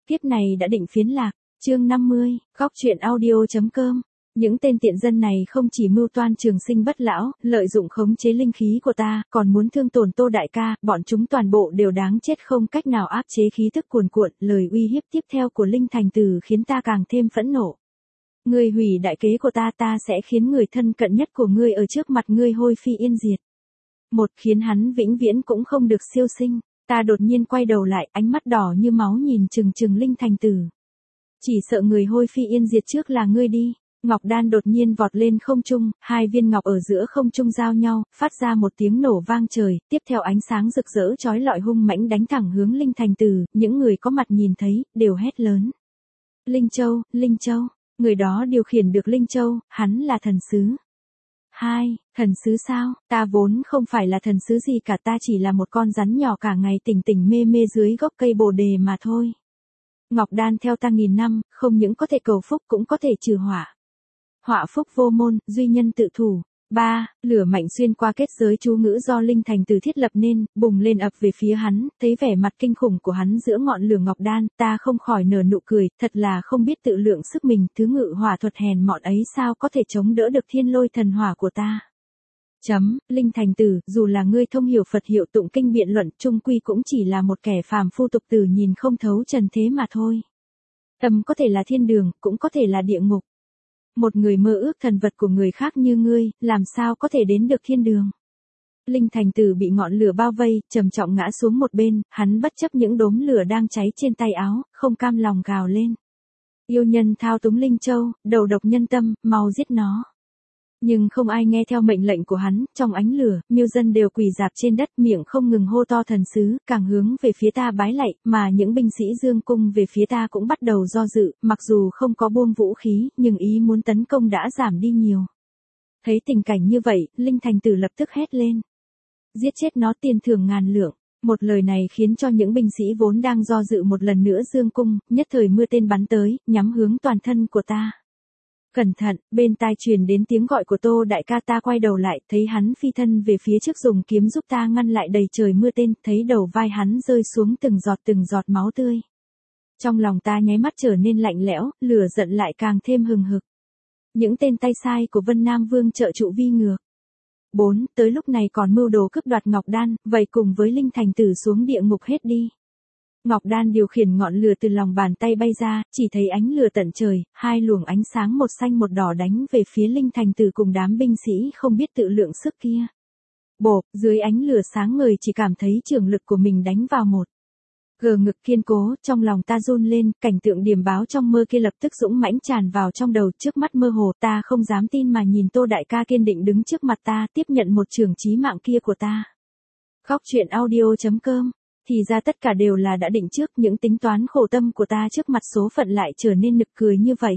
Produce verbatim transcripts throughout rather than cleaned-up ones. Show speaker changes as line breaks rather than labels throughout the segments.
Kiếp này đã định phiến lạc, chương năm mươi, góc truyện audio.com. Những tên tiện dân này không chỉ mưu toan trường sinh bất lão, lợi dụng khống chế linh khí của ta, còn muốn thương tổn Tô đại ca, bọn chúng toàn bộ đều đáng chết không cách nào áp chế khí tức cuồn cuộn, lời uy hiếp tiếp theo của Linh Thành Tử khiến ta càng thêm phẫn nộ. Ngươi hủy đại kế của ta, ta sẽ khiến người thân cận nhất của ngươi ở trước mặt ngươi hôi phi yên diệt. Một, khiến hắn vĩnh viễn cũng không được siêu sinh. Ta đột nhiên quay đầu lại, ánh mắt đỏ như máu nhìn chừng chừng Linh Thành Tử. Chỉ sợ người hôi phi yên diệt trước là ngươi đi. Ngọc đan đột nhiên vọt lên không trung, hai viên ngọc ở giữa không trung giao nhau, phát ra một tiếng nổ vang trời, tiếp theo ánh sáng rực rỡ chói lọi hung mãnh đánh thẳng hướng Linh Thành Tử, những người có mặt nhìn thấy, đều hét lớn. Linh Châu, Linh Châu, người đó điều khiển được Linh Châu, hắn là thần sứ. Hai, thần sứ sao, ta vốn không phải là thần sứ gì cả, ta chỉ là một con rắn nhỏ cả ngày tỉnh tỉnh mê mê dưới gốc cây bồ đề mà thôi. Ngọc đan theo ta nghìn năm, không những có thể cầu phúc cũng có thể trừ họa. Họa phúc vô môn, duy nhân tự thủ. Ba, lửa mạnh xuyên qua kết giới chú ngữ do Linh Thành Tử thiết lập nên, bùng lên ập về phía hắn, thấy vẻ mặt kinh khủng của hắn giữa ngọn lửa ngọc đan, ta không khỏi nở nụ cười, thật là không biết tự lượng sức mình, thứ ngự hỏa thuật hèn mọn ấy sao có thể chống đỡ được thiên lôi thần hỏa của ta. Chấm, Linh Thành Tử, dù là ngươi thông hiểu Phật hiệu tụng kinh biện luận, chung quy cũng chỉ là một kẻ phàm phu tục tử nhìn không thấu trần thế mà thôi. Tâm có thể là thiên đường, cũng có thể là địa ngục. Một người mơ ước thần vật của người khác như ngươi, làm sao có thể đến được thiên đường. Linh Thành Tử bị ngọn lửa bao vây, trầm trọng ngã xuống một bên, hắn bất chấp những đốm lửa đang cháy trên tay áo, không cam lòng gào lên. Yêu nhân thao túng Linh Châu, đầu độc nhân tâm, mau giết nó. Nhưng không ai nghe theo mệnh lệnh của hắn, trong ánh lửa, miêu dân đều quỳ rạp trên đất, miệng không ngừng hô to thần sứ, càng hướng về phía ta bái lạy, mà những binh sĩ dương cung về phía ta cũng bắt đầu do dự, mặc dù không có buông vũ khí, nhưng ý muốn tấn công đã giảm đi nhiều. Thấy tình cảnh như vậy, Linh Thành Tử lập tức hét lên. Giết chết nó, tiền thưởng ngàn lượng. Một lời này khiến cho những binh sĩ vốn đang do dự một lần nữa dương cung, nhất thời mưa tên bắn tới, nhắm hướng toàn thân của ta. Cẩn thận, bên tai truyền đến tiếng gọi của Tô đại ca, ta quay đầu lại, thấy hắn phi thân về phía trước dùng kiếm giúp ta ngăn lại đầy trời mưa tên, thấy đầu vai hắn rơi xuống từng giọt từng giọt máu tươi. Trong lòng ta nháy mắt trở nên lạnh lẽo, lửa giận lại càng thêm hừng hực. Những tên tay sai của Vân Nam Vương trợ trụ vi ngược. Bốn, tới lúc này còn mưu đồ cướp đoạt Ngọc đan, vậy cùng với Linh Thành Tử xuống địa ngục hết đi. Ngọc đan điều khiển ngọn lửa từ lòng bàn tay bay ra, chỉ thấy ánh lửa tận trời, hai luồng ánh sáng một xanh một đỏ đánh về phía Linh Thành Tử cùng đám binh sĩ không biết tự lượng sức kia. Bộp, dưới ánh lửa sáng ngời chỉ cảm thấy trường lực của mình đánh vào một gờ ngực kiên cố, trong lòng ta run lên, cảnh tượng điềm báo trong mơ kia lập tức dũng mãnh tràn vào trong đầu, trước mắt mơ hồ, ta không dám tin mà nhìn Tô đại ca kiên định đứng trước mặt ta, tiếp nhận một trường chí mạng kia của ta. Góc truyện audio.com. Thì ra tất cả đều là đã định trước, những tính toán khổ tâm của ta trước mặt số phận lại trở nên nực cười như vậy.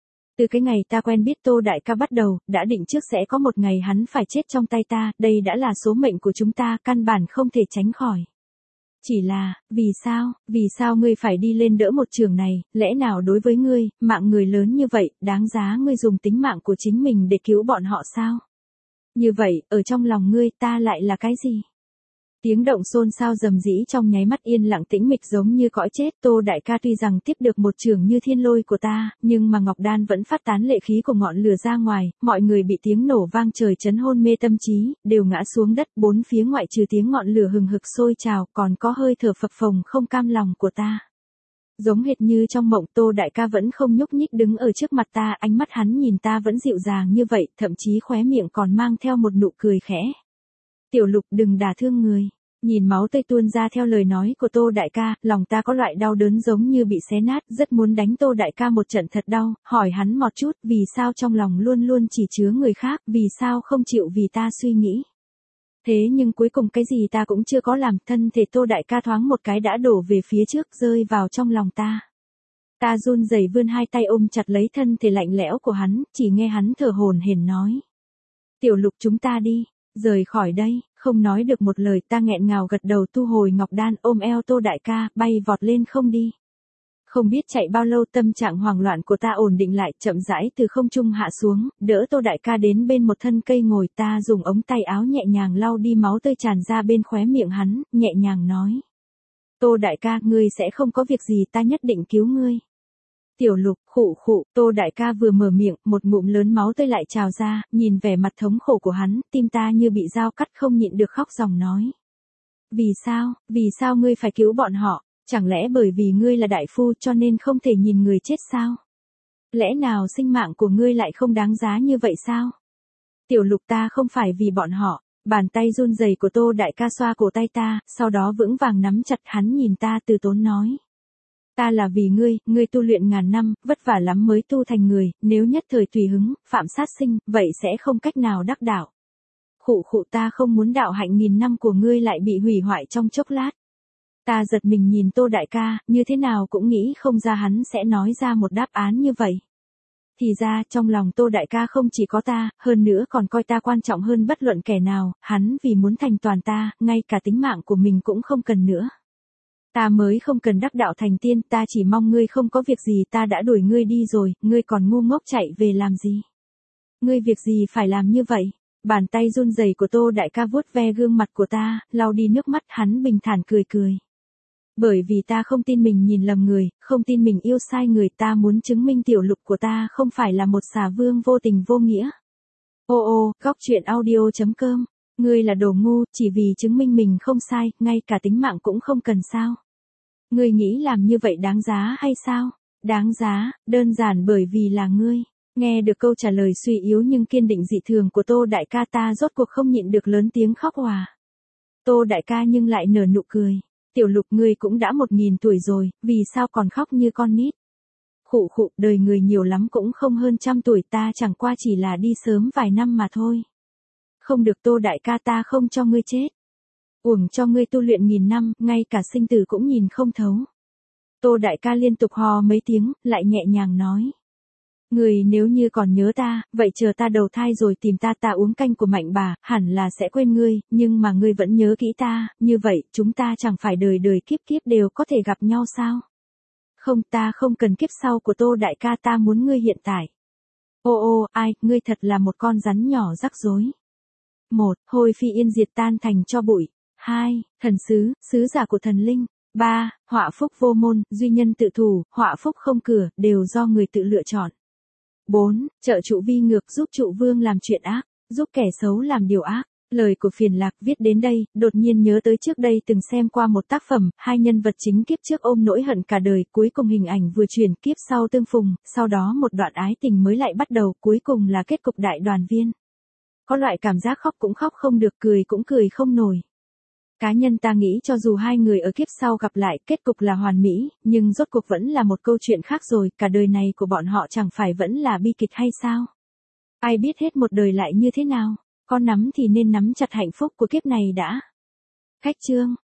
Từ cái ngày ta quen biết Tô đại ca bắt đầu, đã định trước sẽ có một ngày hắn phải chết trong tay ta, đây đã là số mệnh của chúng ta, căn bản không thể tránh khỏi. Chỉ là, vì sao, vì sao ngươi phải đi lên đỡ một trường này, lẽ nào đối với ngươi, mạng người lớn như vậy, đáng giá ngươi dùng tính mạng của chính mình để cứu bọn họ sao? Như vậy, ở trong lòng ngươi ta lại là cái gì? Tiếng động xôn xao rầm rĩ trong nháy mắt yên lặng tĩnh mịch giống như cõi chết. Tô đại ca tuy rằng tiếp được một trường như thiên lôi của ta, nhưng mà Ngọc đan vẫn phát tán lệ khí của ngọn lửa ra ngoài, mọi người bị tiếng nổ vang trời chấn hôn mê tâm trí, đều ngã xuống đất, bốn phía ngoại trừ tiếng ngọn lửa hừng hực sôi trào, còn có hơi thở phập phồng không cam lòng của ta. Giống hệt như trong mộng, Tô đại ca vẫn không nhúc nhích đứng ở trước mặt ta, ánh mắt hắn nhìn ta vẫn dịu dàng như vậy, thậm chí khóe miệng còn mang theo một nụ cười khẽ. Tiểu Lục, đừng đả thương người. Nhìn máu tươi tuôn ra theo lời nói của Tô đại ca, lòng ta có loại đau đớn giống như bị xé nát, rất muốn đánh Tô đại ca một trận thật đau, hỏi hắn một chút, vì sao trong lòng luôn luôn chỉ chứa người khác, vì sao không chịu vì ta suy nghĩ. Thế nhưng cuối cùng cái gì ta cũng chưa có làm, thân thể Tô đại ca thoáng một cái đã đổ về phía trước, rơi vào trong lòng ta. Ta run rẩy vươn hai tay ôm chặt lấy thân thể lạnh lẽo của hắn, chỉ nghe hắn thở hổn hển nói. Tiểu Lục, chúng ta đi. Rời khỏi đây, không nói được một lời, ta nghẹn ngào gật đầu thu hồi Ngọc đan, ôm eo Tô đại ca, bay vọt lên không đi. Không biết chạy bao lâu, tâm trạng hoảng loạn của ta ổn định lại, chậm rãi từ không trung hạ xuống, đỡ Tô đại ca đến bên một thân cây ngồi, ta dùng ống tay áo nhẹ nhàng lau đi máu tươi tràn ra bên khóe miệng hắn, nhẹ nhàng nói. Tô đại ca, ngươi sẽ không có việc gì, ta nhất định cứu ngươi. Tiểu Lục, khụ khụ, Tô đại ca vừa mở miệng, một ngụm lớn máu tươi lại trào ra, nhìn vẻ mặt thống khổ của hắn, tim ta như bị dao cắt không nhịn được khóc ròng nói. Vì sao, vì sao ngươi phải cứu bọn họ, chẳng lẽ bởi vì ngươi là đại phu cho nên không thể nhìn người chết sao? Lẽ nào sinh mạng của ngươi lại không đáng giá như vậy sao? Tiểu Lục, ta không phải vì bọn họ. Bàn tay run rẩy của Tô đại ca xoa cổ tay ta, sau đó vững vàng nắm chặt hắn nhìn ta từ tốn nói. Ta là vì ngươi, ngươi tu luyện ngàn năm, vất vả lắm mới tu thành người, nếu nhất thời tùy hứng, phạm sát sinh, vậy sẽ không cách nào đắc đạo. Khụ khụ, ta không muốn đạo hạnh nghìn năm của ngươi lại bị hủy hoại trong chốc lát. Ta giật mình nhìn Tô đại ca, như thế nào cũng nghĩ không ra hắn sẽ nói ra một đáp án như vậy. Thì ra, trong lòng Tô đại ca không chỉ có ta, hơn nữa còn coi ta quan trọng hơn bất luận kẻ nào, hắn vì muốn thành toàn ta, ngay cả tính mạng của mình cũng không cần nữa. Ta mới không cần đắc đạo thành tiên, ta chỉ mong ngươi không có việc gì, ta đã đuổi ngươi đi rồi, ngươi còn ngu ngốc chạy về làm gì? Ngươi việc gì phải làm như vậy? Bàn tay run rẩy của Tô đại ca vuốt ve gương mặt của ta, lau đi nước mắt, hắn bình thản cười cười. Bởi vì ta không tin mình nhìn lầm người, không tin mình yêu sai người, ta muốn chứng minh Tiểu Lục của ta không phải là một xà vương vô tình vô nghĩa. Ô ô, góc truyện audio chấm com, ngươi là đồ ngu, chỉ vì chứng minh mình không sai, ngay cả tính mạng cũng không cần sao? Ngươi nghĩ làm như vậy đáng giá hay sao? Đáng giá, đơn giản bởi vì là ngươi. Nghe được câu trả lời suy yếu nhưng kiên định dị thường của Tô đại ca, ta rốt cuộc không nhịn được lớn tiếng khóc òa. Tô đại ca nhưng lại nở nụ cười. Tiểu Lục, ngươi cũng đã một nghìn tuổi rồi, vì sao còn khóc như con nít? Khụ khụ, đời người nhiều lắm cũng không hơn trăm tuổi, ta chẳng qua chỉ là đi sớm vài năm mà thôi. Không được Tô đại ca, ta không cho ngươi chết. Uổng cho ngươi tu luyện nghìn năm, ngay cả sinh tử cũng nhìn không thấu. Tô đại ca liên tục hò mấy tiếng, lại nhẹ nhàng nói. Người nếu như còn nhớ ta, vậy chờ ta đầu thai rồi tìm ta, ta uống canh của Mạnh bà, hẳn là sẽ quên ngươi, nhưng mà ngươi vẫn nhớ kỹ ta, như vậy, chúng ta chẳng phải đời đời kiếp kiếp đều có thể gặp nhau sao? Không, ta không cần kiếp sau của Tô đại ca, ta muốn ngươi hiện tại. Ô ô, ai, ngươi thật là một con rắn nhỏ rắc rối. Một, Hồi phi yên diệt tan thành cho bụi. Hai, Thần sứ, sứ giả của thần linh. Ba, Họa phúc vô môn, duy nhân tự thủ, họa phúc không cửa, đều do người tự lựa chọn. Bốn, Trợ trụ vi ngược, giúp trụ vương làm chuyện ác, giúp kẻ xấu làm điều ác. Lời của Phiền Lạc viết đến đây, đột nhiên nhớ tới trước đây từng xem qua một tác phẩm, hai nhân vật chính kiếp trước ôm nỗi hận cả đời, cuối cùng hình ảnh vừa chuyển, kiếp sau tương phùng, sau đó một đoạn ái tình mới lại bắt đầu, cuối cùng là kết cục đại đoàn viên. Có loại cảm giác khóc cũng khóc không được, cười cũng cười không nổi. Cá nhân ta nghĩ cho dù hai người ở kiếp sau gặp lại, kết cục là hoàn mỹ, nhưng rốt cuộc vẫn là một câu chuyện khác rồi, cả đời này của bọn họ chẳng phải vẫn là bi kịch hay sao? Ai biết hết một đời lại như thế nào? Có nắm thì nên nắm chặt hạnh phúc của kiếp này đã. Khách chương.